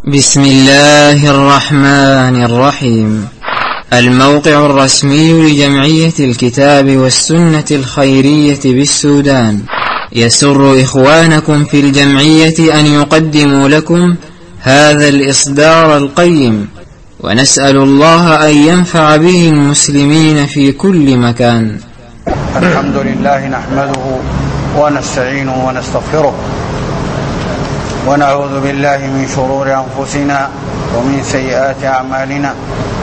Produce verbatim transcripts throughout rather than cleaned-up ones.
بسم الله الرحمن الرحيم. الموقع الرسمي لجمعية الكتاب والسنة الخيرية بالسودان يسر إخوانكم في الجمعية أن يقدموا لكم هذا الإصدار القيم، ونسأل الله أن ينفع به المسلمين في كل مكان. الحمد لله نحمده ونستعينه ونستغفره ونعوذ بالله من شرور أنفسنا ومن سيئات أعمالنا.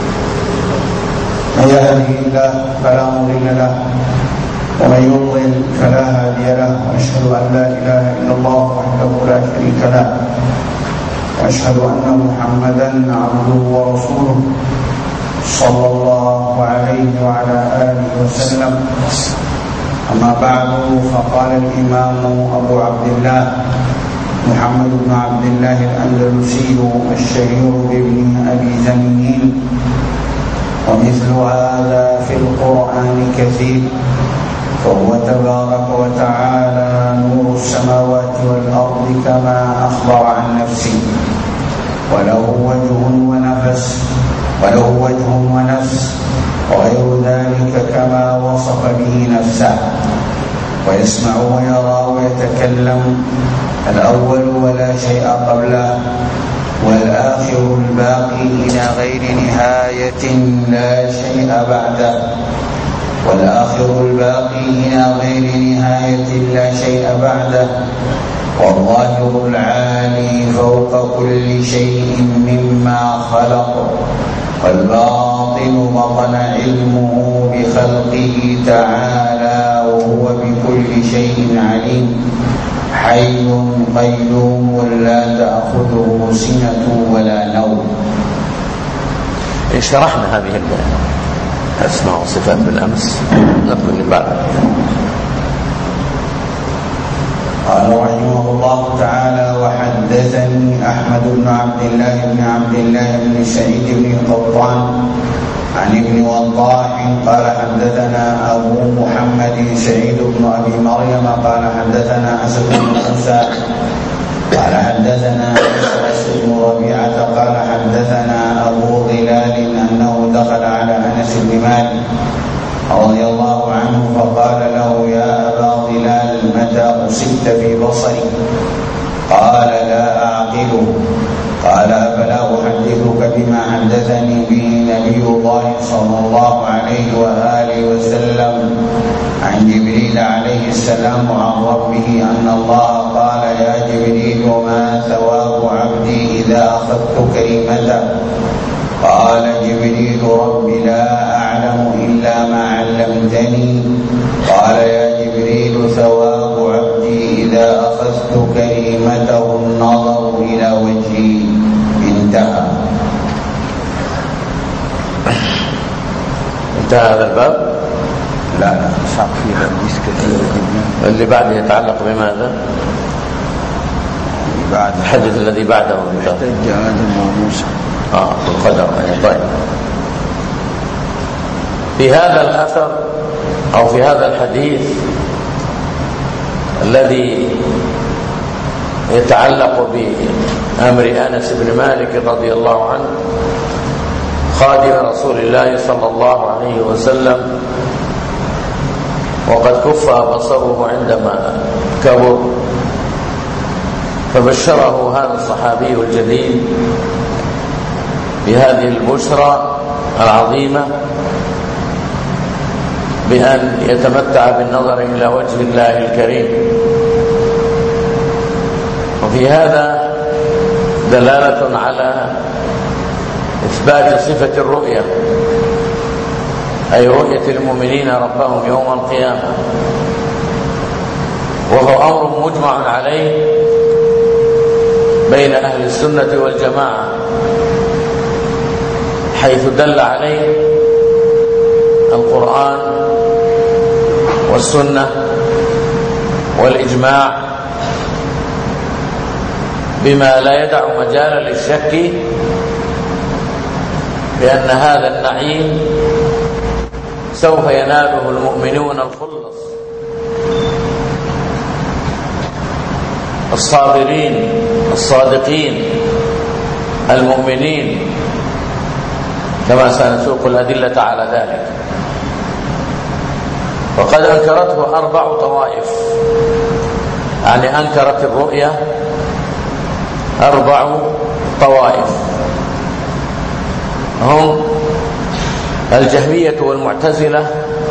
من يهده الله فلا مضل له ومن يضلل فلا هادي له، وأشهد أن لا إله إلا الله وحده لا شريك له، وأشهد أن محمدا عبده ورسوله صلى الله عليه وعلى آله وسلم. أما بعد، فقال الإمام أبو عبد الله محمد بن عبد الله الأندلسي الشهير بابن أبي زمين: ومثل هذا في القرآن كثير، فهو تبارك وتعالى نور السماوات والأرض كما أخبر عن نفسه، وله وجه ونفس وله وجه ونفس وغير ذلك كما وصف به نفسه، ويسمع ويرى ويتكلم، الأول ولا شيء قبله، والآخر الباقي إلى غير نهاية لا شيء بعده، والآخر الباقي إلى غير نهاية لا شيء بعده، والظاهر العالي فوق كل شيء مما خلق، والباطن بطن علمه بخلقه تعالى، وهو بكل شيء عليم، حي قيوم لا تأخذه سنة ولا نوم. شرحنا هذه الأسماء والصفات بالأمس، نقول بعد. قال رحمه الله تعالى: وحدثني أحمد بن عبد الله بن عبد الله بن سعيد بن القطان عن ابن وضاح قال حدثنا أبو محمد سعيد بن أبي مريم قال حدثنا أسد بن موسى قال حدثنا أسد بن ربيعة قال حدثنا أبو ظلال أنه دخل على أنس بن مالك رضي الله عنه فقال له: يا أبا ظلال، متى أصبت في بصري؟ قال: لا أعقله. قال: أفلا أحدثك بما حدثني به نبي الله صلى الله عليه وآله وسلم عن جبريل عليه السلام عن ربه أن الله قال: يا جبريل، ما ثواب عبدي إذا أخذت كريمته؟ قال جبريل: رب لا أعلم إلا ما علمتني. قال: يا جبريل، ثواب عبدي إذا أخذت كريمته النظر إلى وجهي. انتهى. انتهى هذا الباب؟ لا لا صار فيه حديث كثير. اللي بعده يتعلق بماذا؟ بعد الحديث الذي بعده احتج آدم وموسى اه القدر. طيب، في هذا الأثر أو في هذا الحديث الذي يتعلق بأمر أنس بن مالك رضي الله عنه خادم رسول الله صلى الله عليه وسلم، وقد كف بصره عندما كبر، فبشره هذا الصحابي الجليل بهذه البشرى العظيمة بأن يتمتع بالنظر إلى وجه الله الكريم. وفي هذا دلالة على إثبات صفة الرؤية، أي رؤية المؤمنين ربهم يوم القيامة، وهو أمر مجمع عليه بين أهل السنة والجماعة، حيث دل عليه القرآن والسنة والإجماع بما لا يدع مجالا للشك بأن هذا النعيم سوف يناله المؤمنون الخلص الصابرين الصادقين المؤمنين كما سنسوق الأدلة على ذلك. وقد أنكرته أربع طوائف، يعني أنكرت الرؤية أربع طوائف، هم الجهمية والمعتزلة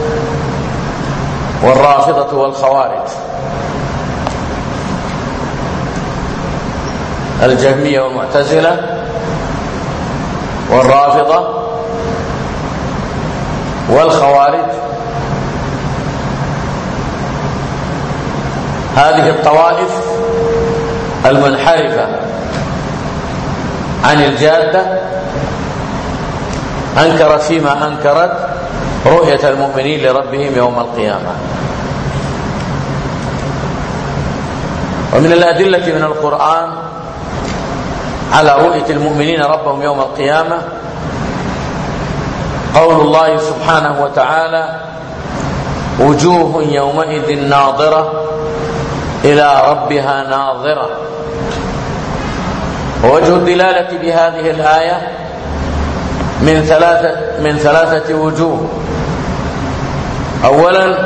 والرافضة والخوارج. الجهمية والمعتزلة والرافضة والخوارج، هذه الطوائف المنحرفة عن الجادة أنكرت فيما أنكرت رؤية المؤمنين لربهم يوم القيامة. ومن الأدلة من القرآن على رؤية المؤمنين ربهم يوم القيامة قول الله سبحانه وتعالى: وجوه يومئذ ناظرة إلى ربها ناظرة. ووجه الدلالة بهذه الآية من ثلاثة من ثلاثة وجوه. أولا،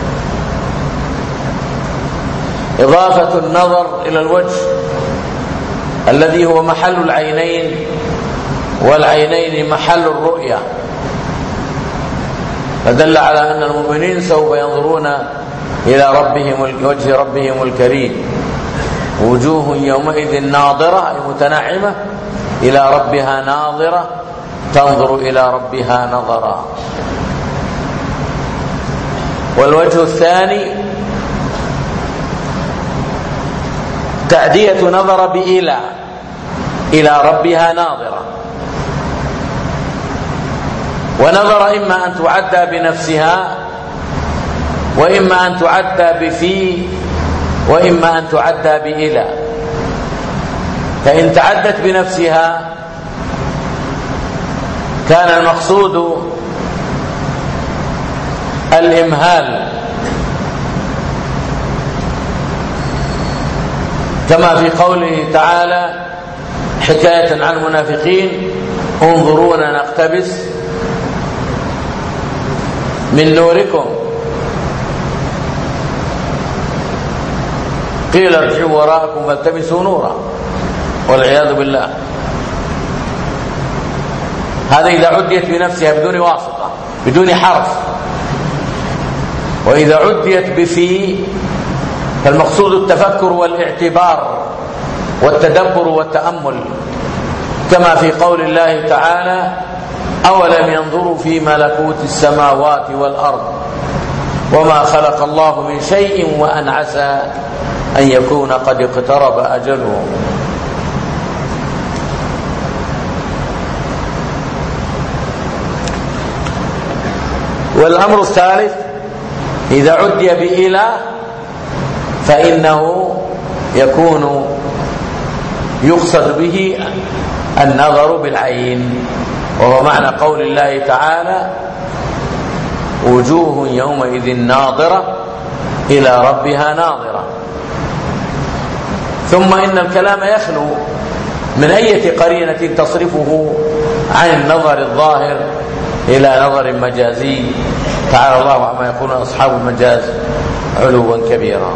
إضافة النظر إلى الوجه الذي هو محل العينين، والعينين محل الرؤية، فدل على أن المؤمنين سوف ينظرون إلى ربهم وجه ربهم الكريم. وجوه يومئذ ناظرة أي متنعمة، إلى ربها ناظرة تنظر إلى ربها نظرا. والوجه الثاني تعدية نظر بإلى إلى ربها ناظرة. ونظر إما أن تعدى بنفسها، وإما أن تعدى بفي، وإما أن تعدى بإلى. فإن تعدت بنفسها كان المقصود الإمهال، كما في قوله تعالى حكاية عن المنافقين: انظرونا نقتبس من نوركم قيل ارجعوا وراءكم فالتمسوا نورا، والعياذ بالله. هذا إذا عديت بنفسها بدون واسطة بدون حرف. وإذا عديت بفي فالمقصود التفكر والاعتبار والتدبر والتأمل، كما في قول الله تعالى: أولم ينظروا في ملكوت السماوات والأرض وما خلق الله من شيء وأن عسى أن يكون قد اقترب أجلهم. والأمر الثالث إذا عدي بإلى فإنه يكون يقصد به النظر بالعين، وهو معنى قول الله تعالى: وجوه يومئذ ناظرة إلى ربها ناظرة. ثم إن الكلام يخلو من أي قرينة تصرفه عن النظر الظاهر إلى نظر مجازي، تعالى الله عما يقول أصحاب المجاز علوا كبيرا.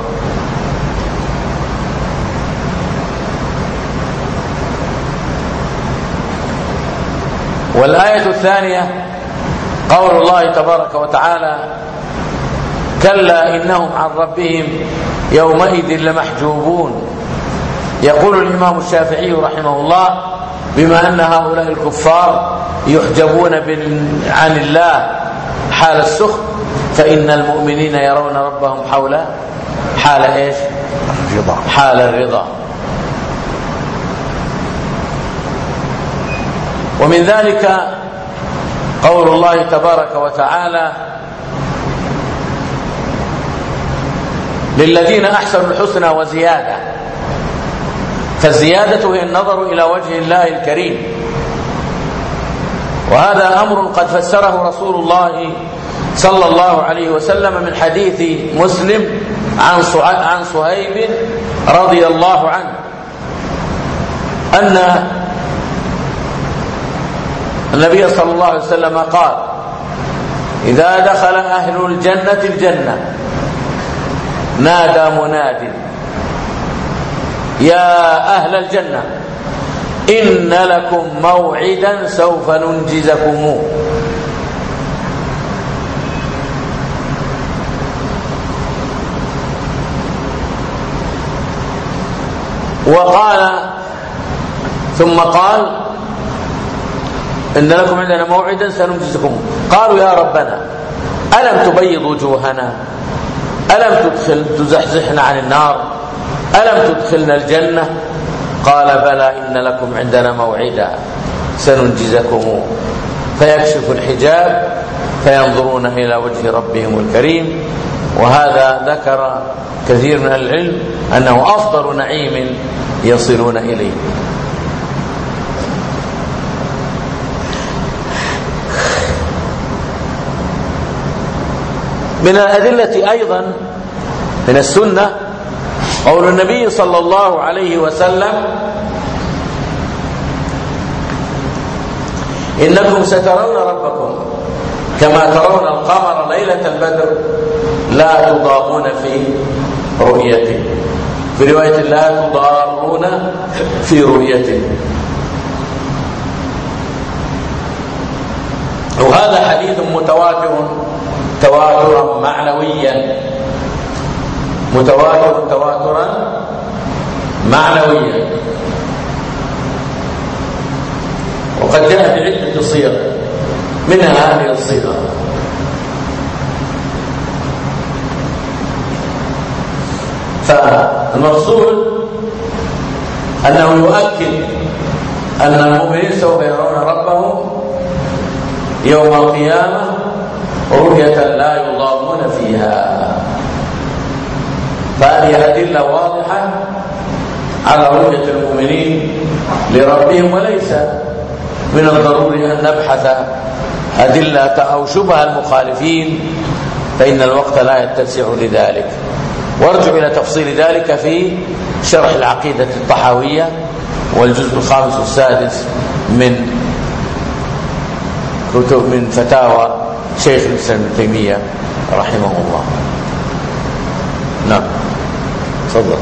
والآية الثانية قول الله تبارك وتعالى: كلا إنهم عن ربهم يومئذ لمحجوبون. يقول الإمام الشافعي رحمه الله: بما أن هؤلاء الكفار يحجبون عن الله حال السخط، فإن المؤمنين يرون ربهم حول حال إيش؟ الرضا. حال الرضا. ومن ذلك قول الله تبارك وتعالى: للذين أحسنوا الحسنى وزيادة. فالزيادة هي النظر إلى وجه الله الكريم، وهذا أمر قد فسره رسول الله صلى الله عليه وسلم من حديث مسلم عن صهيب رضي الله عنه أن النبي صلى الله عليه وسلم قال: إذا دخل أهل الجنة الجنة نادى مناد: يا أهل الجنة إن لكم موعدا سوف ننجزكموه. وقال ثم قال: إن لكم عندنا موعدا سننجزكم. قالوا: يا ربنا ألم تبيض وجوهنا؟ ألم تدخل تزحزحنا عن النار؟ ألم تدخلنا الجنة؟ قال: بلى، إن لكم عندنا موعدا سننجزكم. فيكشف الحجاب فينظرون إلى وجه ربهم الكريم. وهذا ذكر كثير من العلم أنه أفضل نعيم يصلون إليه. من الأدلة أيضا من السنة قول النبي صلى الله عليه وسلم: إنكم سترون ربكم كما ترون القمر ليلة البدر لا تضامون في رؤيته. في رواية: لا تضارون في رؤيته. وهذا حديث متواتر تواترا معنويا، متواتر تواترا معنويا، وقد جاء بعدة صيغ منها هذه الصيغة. فالمقصود أنه يؤكد أن المؤمنين سوف يرون ربهم يوم القيامة رؤية لا يضامون فيها. فهذه أدلة واضحة على رؤية المؤمنين لربهم، وليس من الضروري أن نبحث أدلة أو شبه المخالفين، فإن الوقت لا يتسع لذلك. وارجع إلى تفصيل ذلك في شرح العقيدة الطحاوية والجزء الخامس والسادس من كتب من فتاوى شيخ الإسلام ابن تيمية رحمه الله. نعم، تفضل.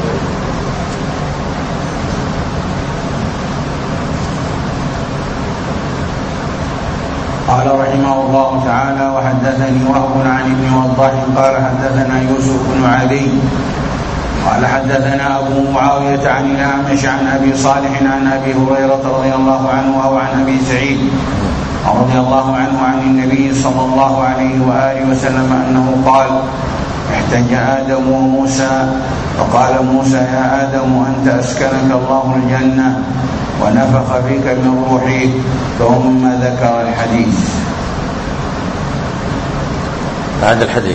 قال رحمه الله تعالى: وحدثني وهب عن ابن وضاح قال حدثنا يوسف بن علي قال حدثنا أبو معاوية عن الأعمش عن أبي صالح عن أبي هريرة رضي الله عنه أو عن أبي سعيد رضي الله عنه عن النبي صلى الله عليه وآله وسلم أنه قال: احتج آدم وموسى فقال موسى: يا آدم أنت أسكنك الله الجنة ونفخ فيك من روحه، ثم ذكر الحديث. هذا الحديث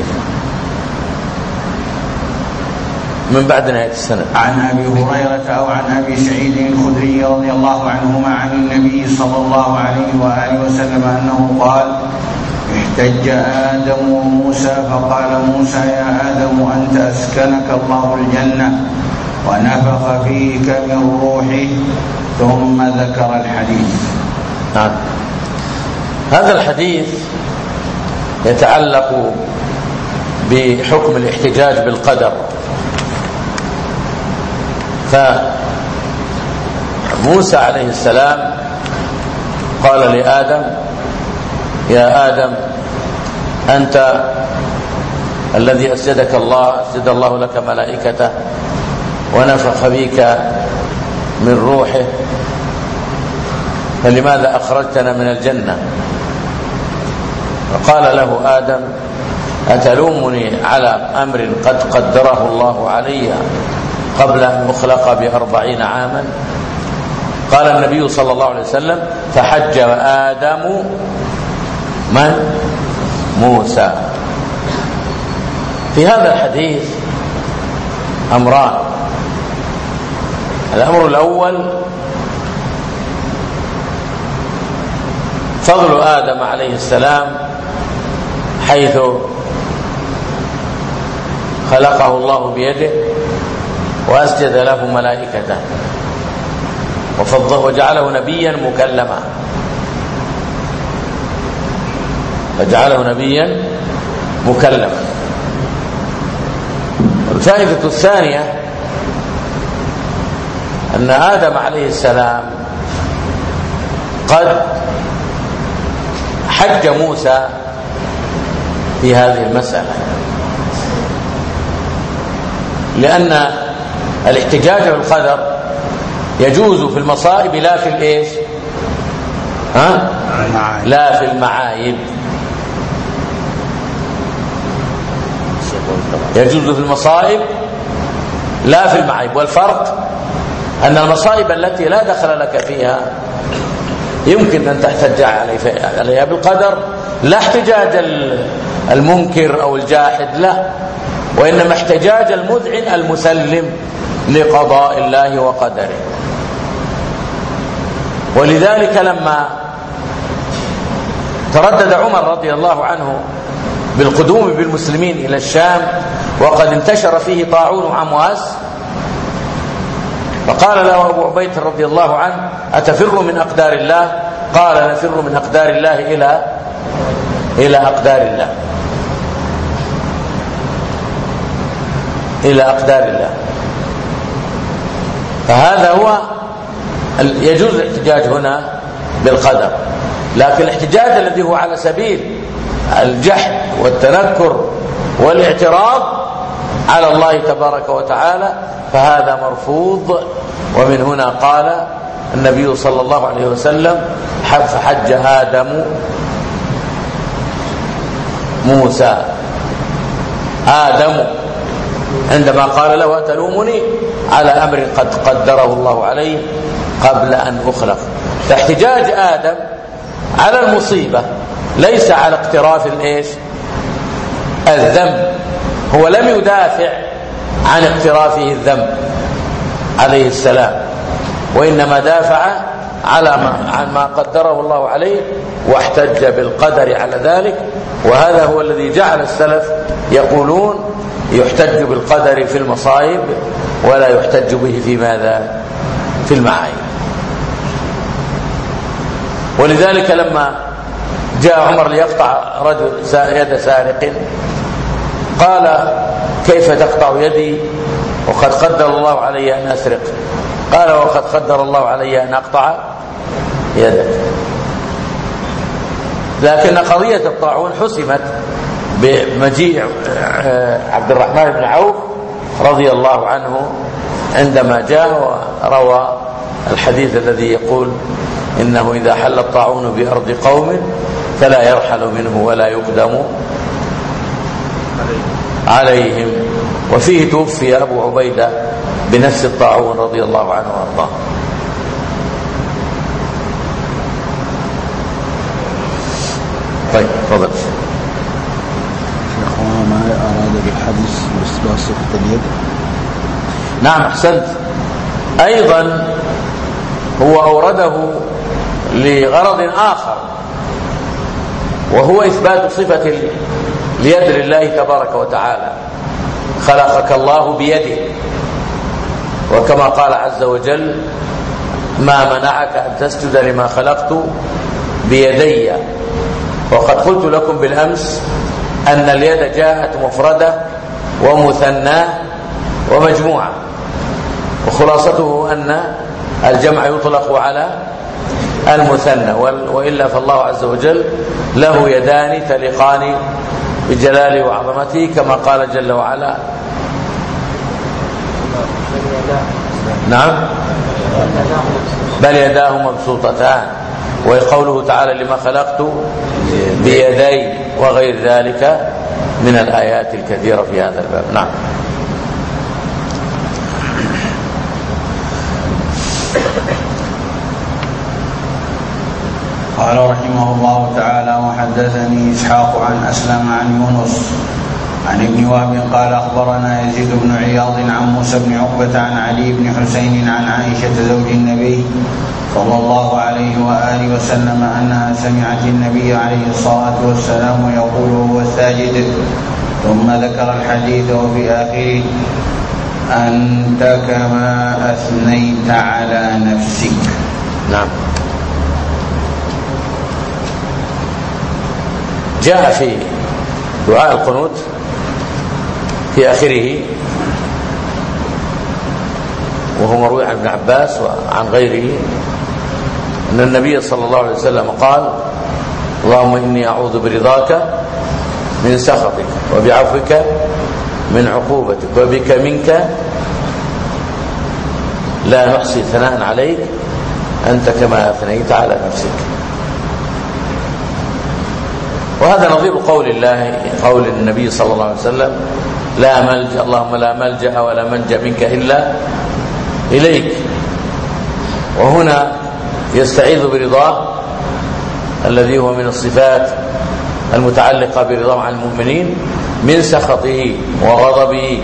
من بعد نهاية السنة عن أبي هريرة أو عن أبي سعيد الخدري رضي الله عنهما عن النبي صلى الله عليه وآله وسلم أنه قال: احتج آدم وموسى فقال موسى: يا آدم أنت أسكنك الله الجنة ونفخ فيك من روحه، ثم ذكر الحديث. نعم. هذا الحديث يتعلق بحكم الاحتجاج بالقدر. فموسى عليه السلام قال لآدم: يا آدم أنت الذي أسجدك الله أسجد الله لك ملائكته ونفخ فيك من روحه، فلماذا أخرجتنا من الجنة؟ فقال له آدم: أتلومني على أمر قد قدره الله علي قبل أن أخلق بأربعين عاما؟ قال النبي صلى الله عليه وسلم: فحج آدم من؟ موسى. في هذا الحديث أمران. الأمر الأول فضل آدم عليه السلام حيث خلقه الله بيده وأسجد له ملائكته وجعله نبيا مكلما. فجعله نبيا مكلما. الفائدة الثانية أن آدم عليه السلام قد حج موسى في هذه المسألة، لأن الاحتجاج بالقدر يجوز في المصائب لا في الايش؟ ها؟ لا في المعايب. يجوز في المصائب لا في المعايب، والفرق أن المصائب التي لا دخل لك فيها يمكن أن تحتج عليها بالقدر، لا احتجاج المنكر أو الجاحد، لا، وإنما احتجاج المذعن المسلم لقضاء الله وقدره. ولذلك لما تردد عمر رضي الله عنه بالقدوم بالمسلمين إلى الشام وقد انتشر فيه طاعون عمواس، فقال له أبو عبيدة رضي الله عنه: أتفر من أقدار الله؟ قال: نفر من أقدار الله إلى إلى أقدار الله إلى أقدار الله. فهذا هو يجوز الاحتجاج هنا بالقدر، لكن الاحتجاج الذي هو على سبيل الجحد والتنكر والاعتراض على الله تبارك وتعالى فهذا مرفوض. ومن هنا قال النبي صلى الله عليه وسلم: فحج آدم موسى. آدم عندما قال له: أتلومني على أمر قد قدره الله عليه قبل أن أخلق. فاحتجاج آدم على المصيبة ليس على اقتراف الإيش؟ الذنب. هو لم يدافع عن اقترافه الذنب عليه السلام، وإنما دافع على ما عن ما قدره الله عليه واحتج بالقدر على ذلك. وهذا هو الذي جعل السلف يقولون يحتج بالقدر في المصائب ولا يحتج به في ماذا؟ في المعايب. ولذلك لما جاء عمر ليقطع رجل يد سارق قال: كيف تقطع يدي وقد قدر الله علي أن أسرق؟ قال: وقد قدر الله علي أن أقطع يدك. لكن قضية الطاعون حسمت بمجيء عبد الرحمن بن عوف رضي الله عنه عندما جاء وروى الحديث الذي يقول: إنه إذا حل الطاعون بأرض قوم فلا يرحل منه ولا يقدم عليهم. وفيه توفي أبو عبيدة بنفس الطاعون رضي الله عنه وارضاه. طيب تفضل. ما أراد بالحديث باستباع صفة اليد؟ نعم أحسنت. أيضا هو أورده لغرض آخر، وهو إثبات صفة اليد لله تبارك وتعالى. خلقك الله بيده، وكما قال عز وجل: ما منعك أن تسجد لما خلقت بيدي. وقد قلت لكم بالأمس أن اليد جاءت مفردة ومثنى ومجموعة، وخلاصته أن الجمع يطلق على المثنى، وإلا فالله عز وجل له يدان تليقان بجلاله وعظمته كما قال جل وعلا. نعم، بل يداه مبسوطتان، وقوله تعالى: لما خلقت بيدي، وغير ذلك من الآيات الكثيرة في هذا الباب. نعم. قال رحمه الله تعالى: وحدثني إسحاق عن أسلم عن يونس عن ابن وهب قال: أخبرنا يزيد بن عياض عن موسى بن عقبة عن علي بن حسين عن عائشة زوج النبي صلى الله عليه وآله وسلم أنها سمعت النبي عليه الصلاة والسلام يقول وهو ساجد، ثم ذكر الحديث وفي آخره: أنت كما أثنيت على نفسك. نعم. جاء في دعاء القنوت في آخره، وهو مروي عن ابن عباس وعن غيره، أن النبي صلى الله عليه وسلم قال: اللهم إني أعوذ برضاك من سخطك، وبعفوك من عقوبتك، وبك منك لا نحصي ثناء عليك أنت كما أثنيت على نفسك. وهذا نظير قول الله قول النبي صلى الله عليه وسلم: لا ملجأ اللهم لا ملجأ ولا منجأ منك إلا إليك. وهنا يستعيذ برضاه الذي هو من الصفات المتعلقة برضاه عن المؤمنين من سخطه وغضبه،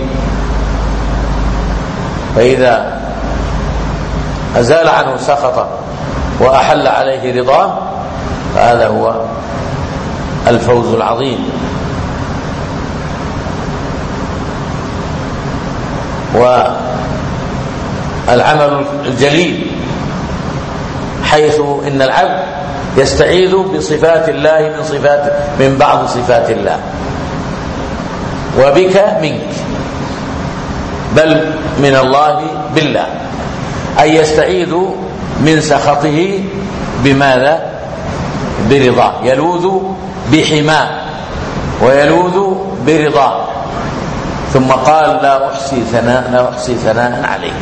فإذا أزال عنه سخطه وأحل عليه رضاه فهذا هو الفوز العظيم. والعمل الجليل حيث إن العبد يستعيذ بصفات الله من صفات من بعض صفات الله، وبك منك، بل من الله بالله، أي يستعيذ من سخطه بماذا؟ برضاه، يلوذ بحماه ويلوذ برضاه. ثم قال: لا أحصي ثناء لا أحصي ثناء عليك.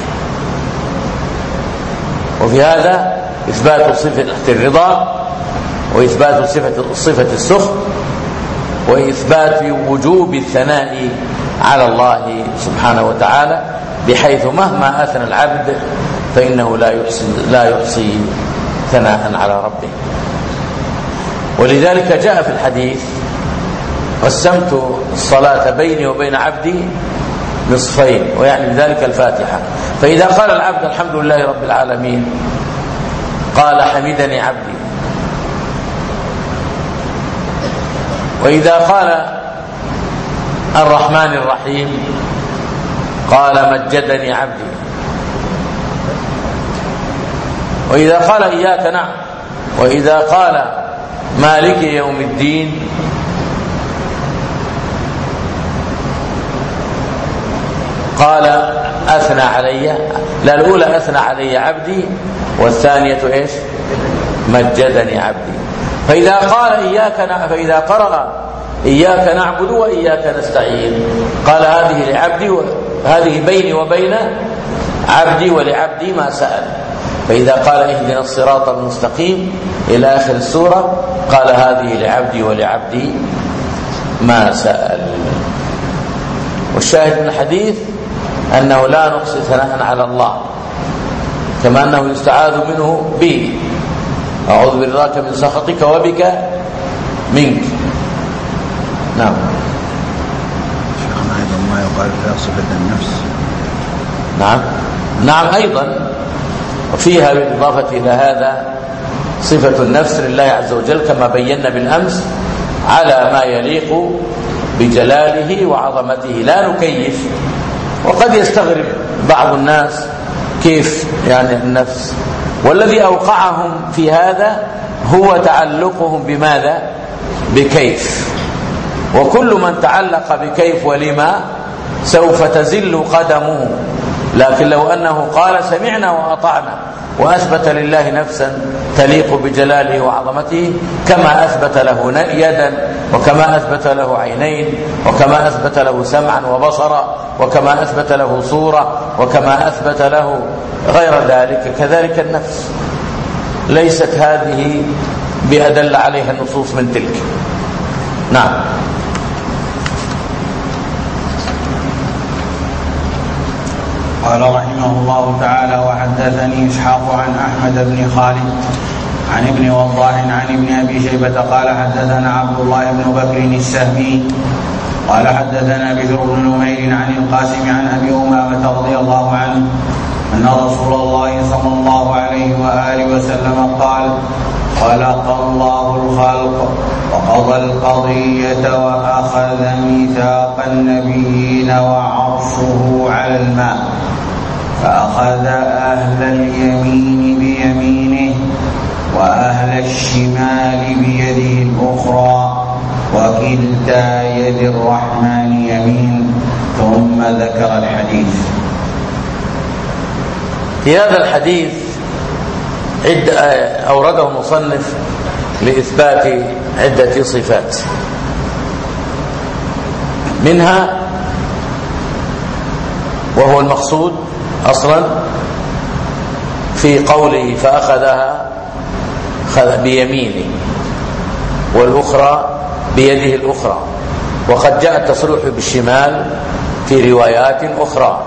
وفي هذا إثبات صفة الرضا، وإثبات صفة صفة السخط، وإثبات وجوب الثناء على الله سبحانه وتعالى، بحيث مهما أثنى العبد فإنه لا يحصي لا يحصي ثناء على ربه. ولذلك جاء في الحديث: قسمت الصلاة بيني وبين عبدي نصفين، ويعني بذلك الفاتحة. فإذا قال العبد الحمد لله رب العالمين قال: حمدني عبدي. وإذا قال الرحمن الرحيم قال: مجدني عبدي. وإذا قال إياك نعبد، وإذا قال مالك يوم الدين قال: أثنى علي. لا، الأولى أثنى علي عبدي، والثانية إيش؟ مجدني عبدي. فإذا قال إياك نعبد، فإذا قرأ إياك نعبد وإياك نستعين قال: هذه لعبدي وهذه بيني وبين عبدي ولعبدي ما سأل. فإذا قال اهدنا الصراط المستقيم إلى آخر السورة قال: هذه لعبدي ولعبدي ما سأل. والشاهد من الحديث أنه لا نحصي ثناء على الله، كما أنه يستعاذ منه به: أعوذ برضاك من سخطك وبك منك. نعم. شيخنا أيضا ما يقال فيها صفة النفس. نعم نعم أيضا، وفيها بالإضافة إلى هذا صفة النفس لله عز وجل كما بينا بالأمس على ما يليق بجلاله وعظمته، لا نكيف. وقد يستغرب بعض الناس كيف يعني النفس، والذي أوقعهم في هذا هو تعلقهم بماذا؟ بكيف. وكل من تعلق بكيف ولما سوف تزل قدمه. لكن لو أنه قال سمعنا وأطعنا وأثبت لله نفسا تليق بجلاله وعظمته، كما أثبت له يدا، وكما أثبت له عينين، وكما أثبت له سمعا وبصرا، وكما أثبت له صورة، وكما أثبت له غير ذلك، كذلك النفس ليست هذه بأدل عليها النصوص من تلك. نعم. قال رحمه الله تعالى: وحدثني إسحاق عن أحمد بن خالد عن ابن وضاح عن ابن أبي شيبة قال: حدثنا عبد الله بن بكر السهمي قال: حدثنا بشر بن نمير عن القاسم عن أبي أمامة رضي الله عنه أن رسول الله صلى الله عليه وآله وسلم قال: خلق الله الخلق وقضى القضية وأخذ ميثاق النبيين وعرشه على الماء، فأخذ أهل اليمين بيمينه وأهل الشمال بيده الأخرى، وكلتا يد الرحمن يمين، ثم ذكر الحديث. في هذا الحديث عدة أورده المصنف لإثبات عدة صفات، منها وهو المقصود أصلا في قوله فأخذها بيمينه والأخرى بيده الأخرى، وقد جاء التصريح بالشمال في روايات أخرى،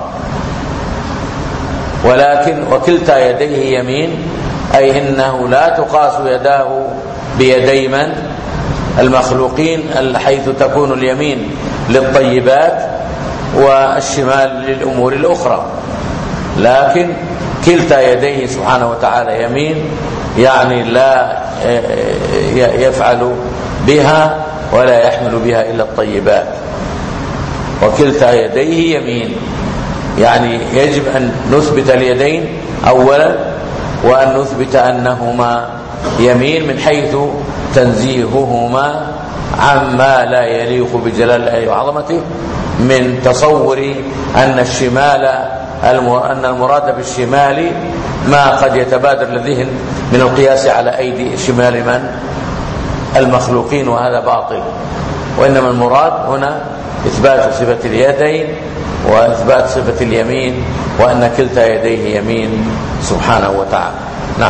ولكن وكلتا يديه يمين، أي إنه لا تقاس يداه بيدي من المخلوقين حيث تكون اليمين للطيبات والشمال للأمور الأخرى، لكن كلتا يديه سبحانه وتعالى يمين، يعني لا يفعل بها ولا يحمل بها إلا الطيبات. وكلتا يديه يمين، يعني يجب أن نثبت اليدين أولا، وأن نثبت أنهما يمين من حيث تنزيههما عما لا يليق بجلال الله وعظمته، من تصور أن الشمال أن المراد بالشمال ما قد يتبادر للذهن من القياس على أيدي شمال من المخلوقين، وهذا باطل. وإنما المراد هنا إثبات صفة اليدين وإثبات صفة اليمين، وأن كلتا يديه يمين سبحانه وتعالى. نعم.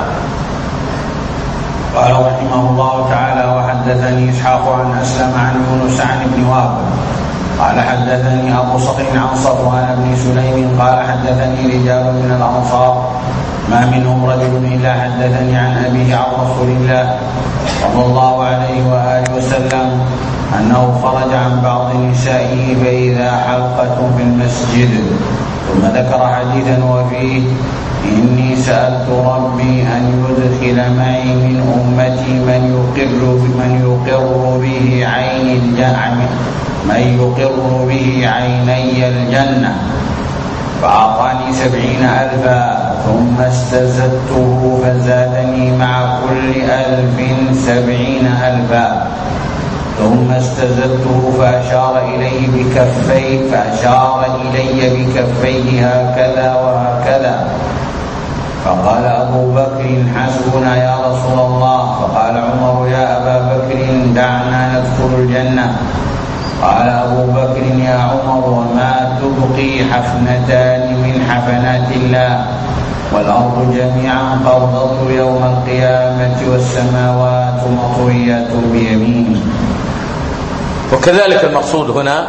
قال رحمه الله تعالى: وحدثني إسحاق عن أسلم عن يونس عن ابن وهب قال حدثني أبو صقر عن صفوان بن سليم قال حدثني رجال من الأنصار ما منهم رجل إلا حدثني عن أبيه عن رسول الله صلى الله عليه وآله وسلم أنه خرج عن بعض نسائه فإذا حلقة في المسجد، ثم ذكر حديثا وفيه: إني سألت ربي أن يدخل معي من أمتي من يقر من يقر به عين الجنة من يقر به عيني الجنة، فأعطاني سبعين ألفا، ثم استزدته فزادني مع كل ألف سبعين ألفا، ثم استزدته فأشار إليه بكفيه فأشار إلي بكفيه هكذا وهكذا، فقال أبو بكر: حسبنا يا رسول الله. فقال عمر: يا أبا بكر دعنا ندخل الجنة. قال أبو بكر: يا عمر، وما تبقي حفنتان من حفنات الله، والأرض جميعا قبضته يوم القيامة والسماوات مطويات بيمينه. وكذلك المقصود هنا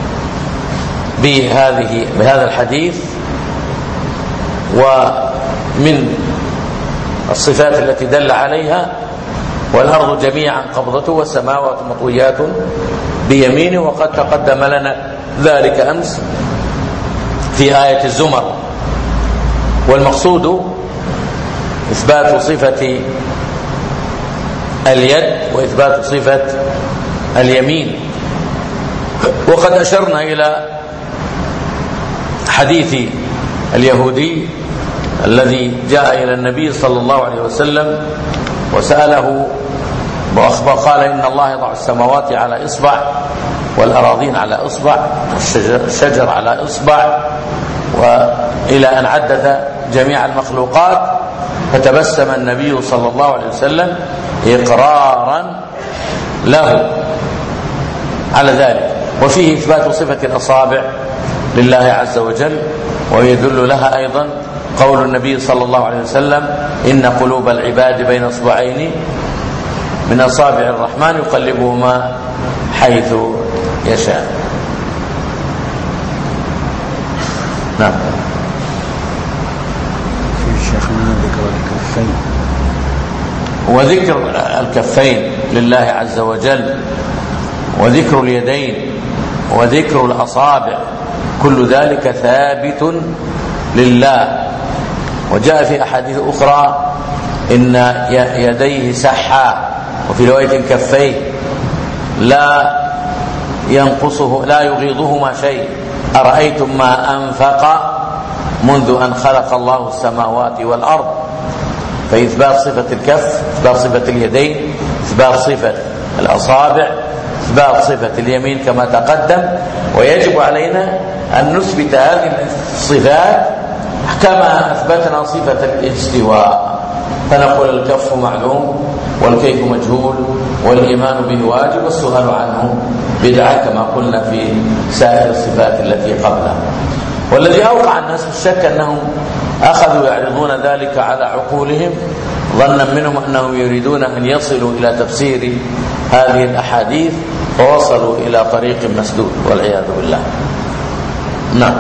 بهذه بهذا الحديث ومن الصفات التي دل عليها: والأرض جميعا قبضته والسماوات مطويات بيمينه، وقد تقدم لنا ذلك أمس في آية الزمر. والمقصود إثبات صفة اليد وإثبات صفة اليمين. وقد أشرنا إلى حديث اليهودي الذي جاء إلى النبي صلى الله عليه وسلم وسأله وأخبر قال: إن الله يضع السماوات على إصبع والأراضين على إصبع والشجر على إصبع، وإلى أن عدد جميع المخلوقات، فتبسم النبي صلى الله عليه وسلم إقرارا له على ذلك. وفيه إثبات صفة الأصابع لله عز وجل، ويدل لها أيضا قول النبي صلى الله عليه وسلم: إن قلوب العباد بين أصبعين من أصابع الرحمن يقلبهما حيث يشاء. نعم. في شيخنا ذكر الكفين، وذكر الكفين لله عز وجل، وذكر اليدين، وذكر الأصابع، كل ذلك ثابت لله. وجاء في أحاديث أخرى: إن يديه سحا، وفي رواية كفيه لا ينقصه لا يغيضهما شيء، أرأيتم ما أنفق منذ أن خلق الله السماوات والأرض. فإثبات صفة الكف، إثبات صفة اليدين، إثبات صفة الأصابع، إثبات صفة اليمين كما تقدم، ويجب علينا أن نثبت هذه الصفات كما أثبتنا صفة الاستواء، فنقول الكف معلوم والكيف مجهول والإيمان به واجب والسؤال عنه بدعة كما قلنا في سائر الصفات التي قبلها. والذي أوقع الناس في الشك أنهم أخذوا يعرضون ذلك على عقولهم ظنا منهم أنهم يريدون أن يصلوا إلى تفسير هذه الأحاديث فوصلوا إلى طريق مسدود والعياذ بالله. نعم.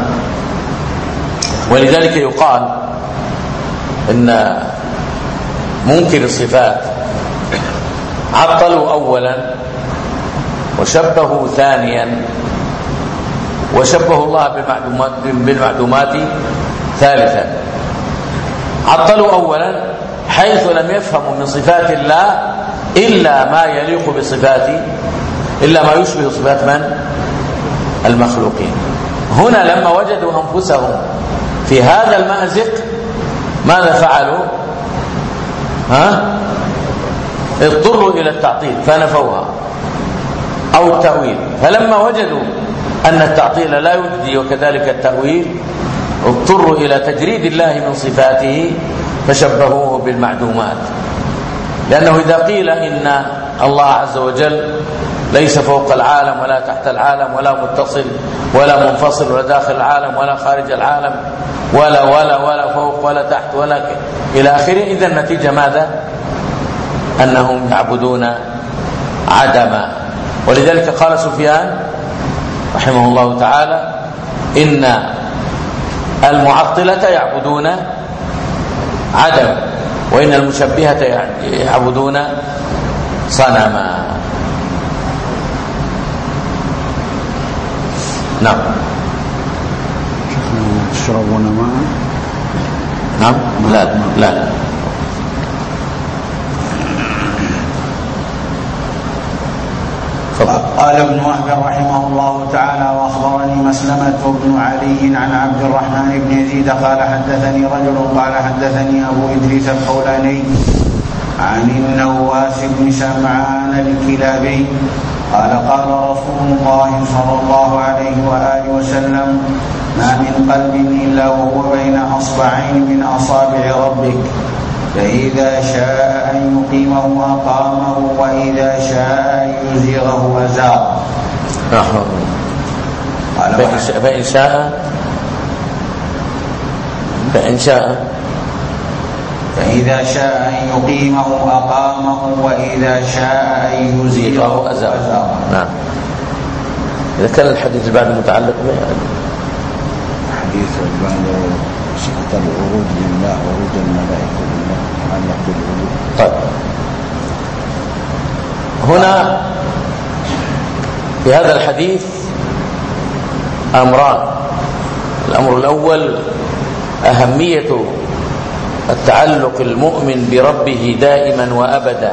ولذلك يقال إن منكر الصفات عطلوا أولا وشبهوا ثانيا وشبهوا الله بالمعلومات, بالمعلومات ثالثا. عطلوا أولا حيث لم يفهموا من صفات الله إلا ما يليق بصفاته، إلا ما يشبه صفات من؟ المخلوقين. هنا لما وجدوا أنفسهم في هذا المأزق ماذا فعلوا؟ ها؟ اضطروا إلى التعطيل فنفوها أو التأويل، فلما وجدوا أن التعطيل لا يجدي وكذلك التأويل اضطروا إلى تجريد الله من صفاته فشبهوه بالمعدومات. لأنه إذا قيل إن الله عز وجل ليس فوق العالم ولا تحت العالم ولا متصل ولا منفصل ولا داخل العالم ولا خارج العالم ولا ولا ولا فوق ولا تحت ولا إلى آخره، إذا النتيجة ماذا؟ أنهم يعبدون عدما. ولذلك قال سفيان رحمه الله تعالى إن المعطلة يعبدون عدم وإن المشبهة يعبدون صنما. نعم. تشربون ماء؟ نعم. لا لا لا. قال ابن وهب رحمه الله تعالى: واخبرني مسلمة بن علي عن عبد الرحمن بن يزيد قال حدثني رجل قال حدثني ابو ادريس الخولاني عن النواس بن سمعان الكلابي قال قال رسول الله صلى الله عليه واله وسلم: ما من قلب الا وهو بين اصبعين من اصابع ربك، فإذا شاء أن يقيمه أقامه وإذا شاء أن يزيغه أزاغ. فإن شاء فإن شاء فإذا شاء أن يقيمه أقامه وإذا شاء أن يزيغه أزاغ. نعم. إذا كان الحديث بعد متعلق به حديث بعد صفة الورود لله ورود الملائكة لله متعلق بالورود. طيب هنا في هذا الحديث أمران. الأمر الأول أهمية التعلق المؤمن بربه دائما وأبدا،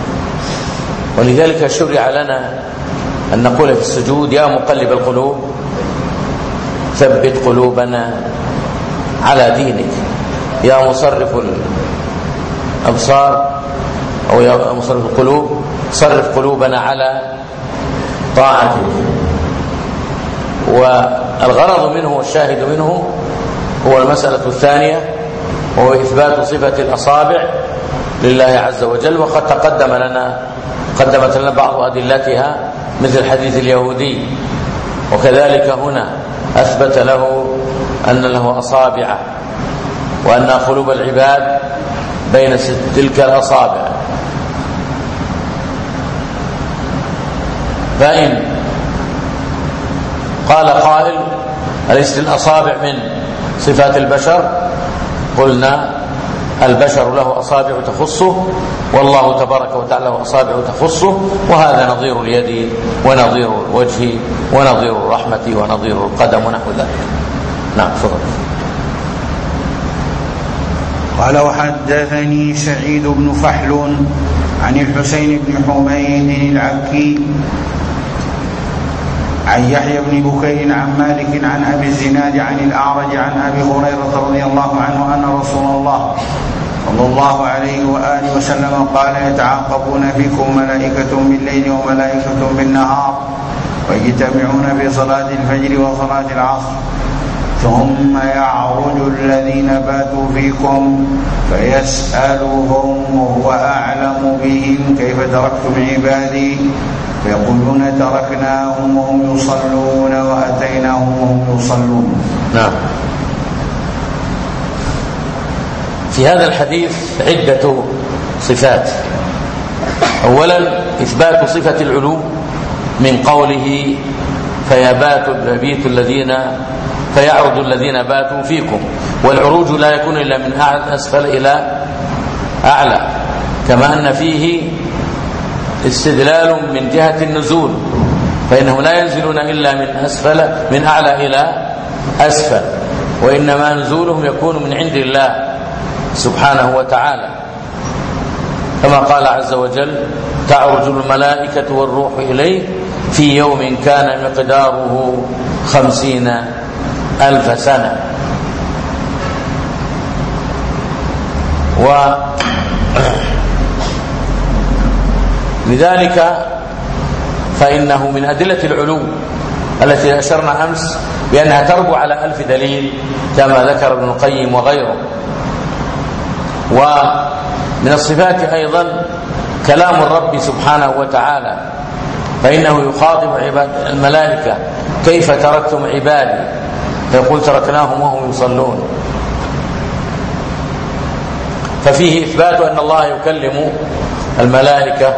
ولذلك شرع لنا أن نقول في السجود: يا مقلب القلوب ثبت قلوبنا على دينك، يا مصرف الأبصار أو يا مصرف القلوب صرف قلوبنا على طاعتك. والغرض منه والشاهد منه هو المسألة الثانية، وهو إثبات صفة الأصابع لله عز وجل. وقد تقدم لنا قدمت لنا بعض أدلتها مثل حديث اليهودي، وكذلك هنا أثبت له أن له أصابع وأن قلوب العباد بين تلك الأصابع. فإن قال قائل: أليست الأصابع من صفات البشر؟ قلنا: البشر له أصابع تخصه، والله تبارك وتعالى له أصابع تخصه، وهذا نظير اليد ونظير الوجه ونظير الرحمة ونظير القدم ونحو ذلك. نعم. فضل. قال: وحدثني سعيد بن فحل عن الحسين بن حميد العكي عن يحيى بن بكير عن مالك عن أبي الزناد عن الأعرج عن أبي هريرة رضي الله عنه أن رسول الله صلى الله عليه وآله وسلم قال: يتعاقبون فيكم ملائكة بالليل وملائكة بالنهار، ويجتمعون في صلاة الفجر وصلاة العصر، ثم يعرج الذين باتوا فيكم فيسألهم وهو أعلم بهم: كيف تركتم عبادي؟ فيقولون: تركناهم وهم يصلون وأتيناهم وهم يصلون. نعم. في هذا الحديث عدة صفات. أولا إثبات صفة العلو من قوله: فيبات يبيت الذين فيعرض الذين باتوا فيكم، والعروج لا يكون إلا من أسفل إلى أعلى، كما أن فيه استدلال من جهة النزول، فإنه لا ينزلون إلا من أسفل من أعلى إلى أسفل، وإنما نزولهم يكون من عند الله سبحانه وتعالى، كما قال عز وجل: تعرج الملائكة والروح إليه في يوم كان مقداره خمسين ألف سنة. ولذلك فإنه من أدلة العلو التي أشرنا أمس بأنها تربو على ألف دليل كما ذكر ابن القيم وغيره. ومن الصفات أيضا كلام الرب سبحانه وتعالى، فإنه يخاطب عباد الملائكة: كيف تركتم عبادي؟ فيقول: تركناهم وهم يصلون. ففيه إثبات أن الله يكلم الملائكة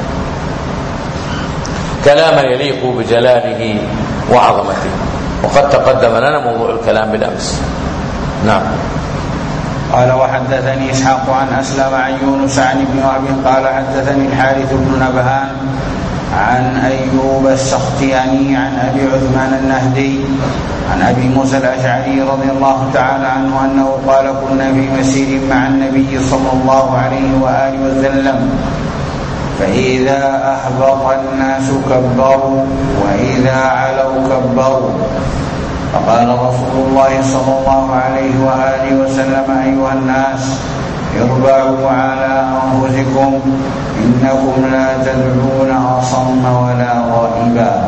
كلاما يليق بجلاله وعظمته، وقد تقدم لنا موضوع الكلام بالأمس. نعم. قال: وحدثني إسحاق عن أسلم عن يونس عن ابن وهب قال: حدثني الحارث بن نبهان عن أيوب السختياني عن أبي عثمان النهدي عن أبي موسى الأشعري رضي الله تعالى عنه أنه قال: كنا في مسير مع النبي صلى الله عليه وآله وسلم، فإذا أهبط الناس كبروا وإذا علوا كبروا، فقال رسول الله صلى الله عليه وآله وسلم: أيها الناس، اربعوا على أنفسكم، إنكم لا تدعون أصم ولا غائبا.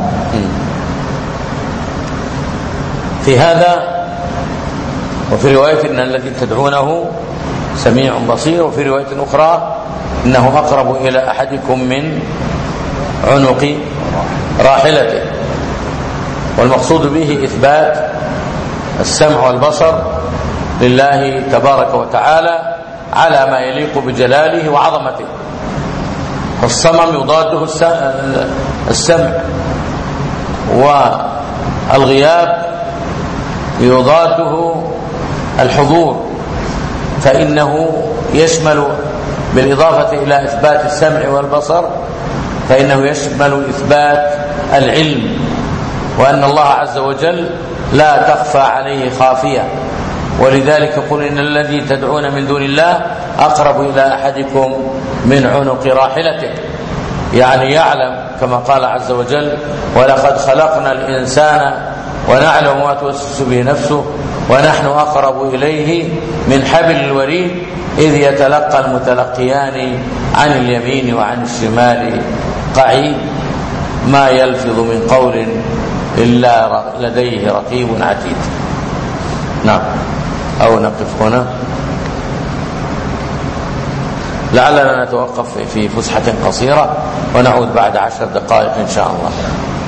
في هذا وفي رواية إن الذي تدعونه سميع بصير، وفي رواية أخرى إنه أقرب إلى أحدكم من عنق راحلته، والمقصود به إثبات السمع والبصر لله تبارك وتعالى على ما يليق بجلاله وعظمته. والصمم يضاده السمع، والغياب يضاده الحضور، فإنه يشمل بالإضافة إلى إثبات السمع والبصر فإنه يشمل إثبات العلم، وأن الله عز وجل لا تخفى عليه خافية. ولذلك قل إن الذي تدعون من دون الله أقرب إلى أحدكم من عنق راحلته، يعني يعلم كما قال عز وجل: ولقد خلقنا الإنسان ونعلم ما توسوس به نفسه ونحن أقرب إليه من حبل الوريد إذ يتلقى المتلقيان عن اليمين وعن الشمال قعيد ما يلفظ من قول إلا لديه رقيب عتيد. نعم. أو نقف هنا، لعلنا نتوقف في فسحة قصيرة ونعود بعد عشر دقائق إن شاء الله.